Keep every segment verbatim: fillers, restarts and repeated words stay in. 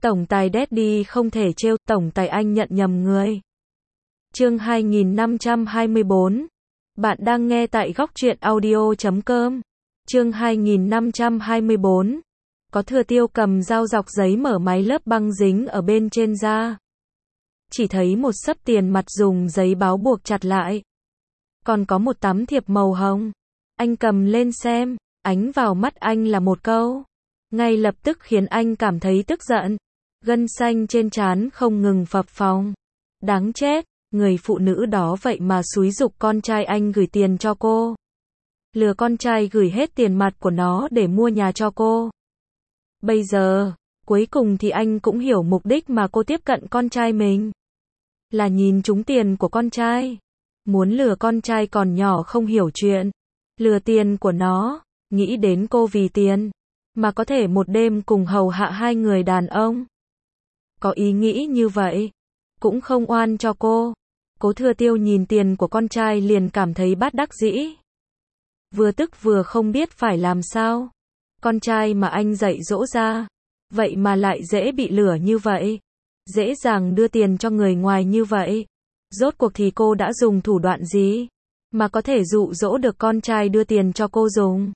Tổng tài Daddy không thể trêu, tổng tài anh nhận nhầm người. Chương hai nghìn năm trăm hai mươi bốn. Bạn đang nghe tại góc truyện audio chấm com. Chương hai nghìn năm trăm hai mươi bốn. Có Thừa Tiêu cầm dao dọc giấy mở máy lớp băng dính ở bên trên da. Chỉ thấy một xấp tiền mặt dùng giấy báo buộc chặt lại. Còn có một tấm thiệp màu hồng. Anh cầm lên xem, ánh vào mắt anh là một câu. Ngay lập tức khiến anh cảm thấy tức giận. Gân xanh trên trán không ngừng phập phồng. Đáng chết, người phụ nữ đó vậy mà xúi giục con trai anh gửi tiền cho cô. Lừa con trai gửi hết tiền mặt của nó để mua nhà cho cô. Bây giờ, cuối cùng thì anh cũng hiểu mục đích mà cô tiếp cận con trai mình. Là nhìn trúng tiền của con trai. Muốn lừa con trai còn nhỏ không hiểu chuyện. Lừa tiền của nó, nghĩ đến cô vì tiền. Mà có thể một đêm cùng hầu hạ hai người đàn ông. Có ý nghĩ như vậy. Cũng không oan cho cô. Cố Thừa Tiêu nhìn tiền của con trai liền cảm thấy bất đắc dĩ. Vừa tức vừa không biết phải làm sao. Con trai mà anh dạy dỗ ra. Vậy mà lại dễ bị lừa như vậy. Dễ dàng đưa tiền cho người ngoài như vậy. Rốt cuộc thì cô đã dùng thủ đoạn gì mà có thể dụ dỗ được con trai đưa tiền cho cô dùng.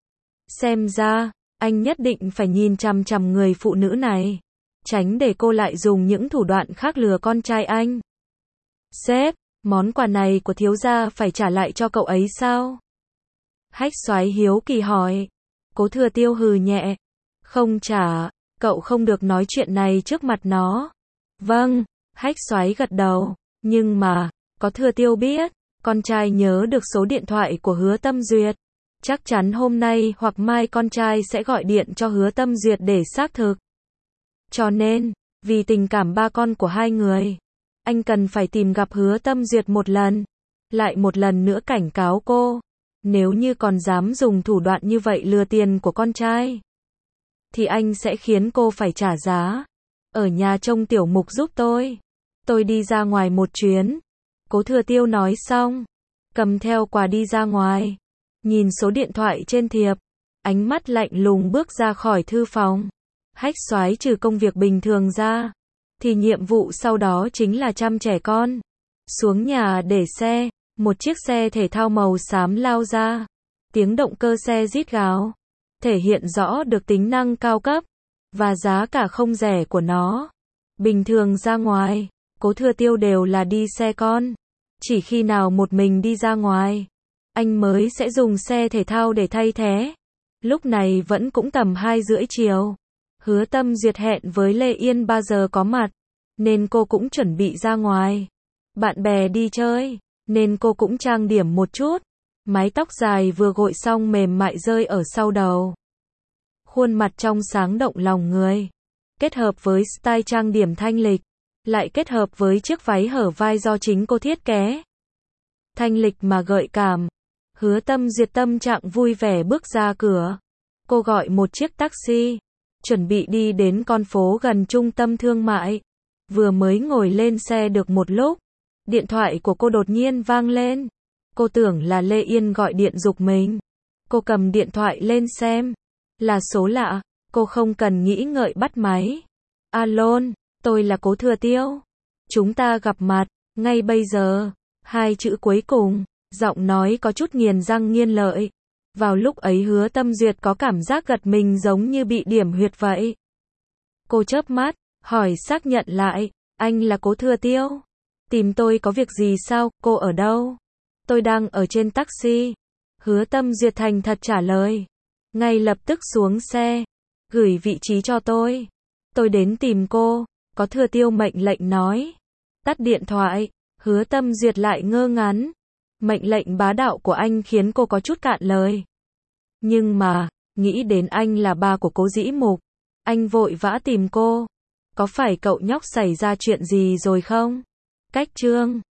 Xem ra, anh nhất định phải nhìn chằm chằm người phụ nữ này. Tránh để cô lại dùng những thủ đoạn khác lừa con trai anh. Sếp, món quà này của thiếu gia phải trả lại cho cậu ấy sao? Hách Soái hiếu kỳ hỏi. Cố Thừa Tiêu hừ nhẹ. Không trả, cậu không được nói chuyện này trước mặt nó. Vâng, Hách Soái gật đầu. Nhưng mà, Cố Thừa Tiêu biết, con trai nhớ được số điện thoại của Hứa Tâm Duyệt. Chắc chắn hôm nay hoặc mai con trai sẽ gọi điện cho Hứa Tâm Duyệt để xác thực. Cho nên, vì tình cảm ba con của hai người, anh cần phải tìm gặp Hứa Tâm Duyệt một lần. Lại một lần nữa cảnh cáo cô. Nếu như còn dám dùng thủ đoạn như vậy lừa tiền của con trai, thì anh sẽ khiến cô phải trả giá. Ở nhà trông Tiểu Mục giúp tôi. Tôi đi ra ngoài một chuyến. Cố Thừa Tiêu nói xong, cầm theo quà đi ra ngoài. Nhìn số điện thoại trên thiệp, ánh mắt lạnh lùng bước ra khỏi thư phòng. Hách Soái trừ công việc bình thường ra, thì nhiệm vụ sau đó chính là chăm trẻ con. Xuống nhà để xe, một chiếc xe thể thao màu xám lao ra. Tiếng động cơ xe rít gào, thể hiện rõ được tính năng cao cấp, và giá cả không rẻ của nó. Bình thường ra ngoài, Cố Thừa Tiêu đều là đi xe con. Chỉ khi nào một mình đi ra ngoài, anh mới sẽ dùng xe thể thao để thay thế. Lúc này vẫn cũng tầm hai rưỡi chiều. Hứa Tâm Duyệt hẹn với Lê Yên ba giờ có mặt, nên cô cũng chuẩn bị ra ngoài. Bạn bè đi chơi, nên cô cũng trang điểm một chút. Mái tóc dài vừa gội xong mềm mại rơi ở sau đầu. Khuôn mặt trong sáng động lòng người. Kết hợp với style trang điểm thanh lịch, lại kết hợp với chiếc váy hở vai do chính cô thiết kế. Thanh lịch mà gợi cảm. Hứa Tâm Duyệt tâm trạng vui vẻ bước ra cửa. Cô gọi một chiếc taxi, chuẩn bị đi đến con phố gần trung tâm thương mại. Vừa mới ngồi lên xe được một lúc, điện thoại của cô đột nhiên vang lên. Cô tưởng là Lê Yên gọi điện giục mình. Cô cầm điện thoại lên xem. Là số lạ, cô không cần nghĩ ngợi bắt máy. Alo, tôi là Cố Thừa Tiêu. Chúng ta gặp mặt, ngay bây giờ. Hai chữ cuối cùng, giọng nói có chút nghiền răng nghiến lợi. Vào lúc ấy Hứa Tâm Duyệt có cảm giác gật mình giống như bị điểm huyệt vậy. Cô chớp mắt, hỏi xác nhận lại, anh là Cố Thừa Tiêu? Tìm tôi có việc gì sao, cô ở đâu? Tôi đang ở trên taxi. Hứa Tâm Duyệt thành thật trả lời. Ngay lập tức xuống xe, gửi vị trí cho tôi. Tôi đến tìm cô, Cố Thừa Tiêu mệnh lệnh nói. Tắt điện thoại, Hứa Tâm Duyệt lại ngơ ngắn. Mệnh lệnh bá đạo của anh khiến cô có chút cạn lời. Nhưng mà, nghĩ đến anh là ba của Cố Dĩ Mục, anh vội vã tìm cô. Có phải cậu nhóc xảy ra chuyện gì rồi không? Cách chương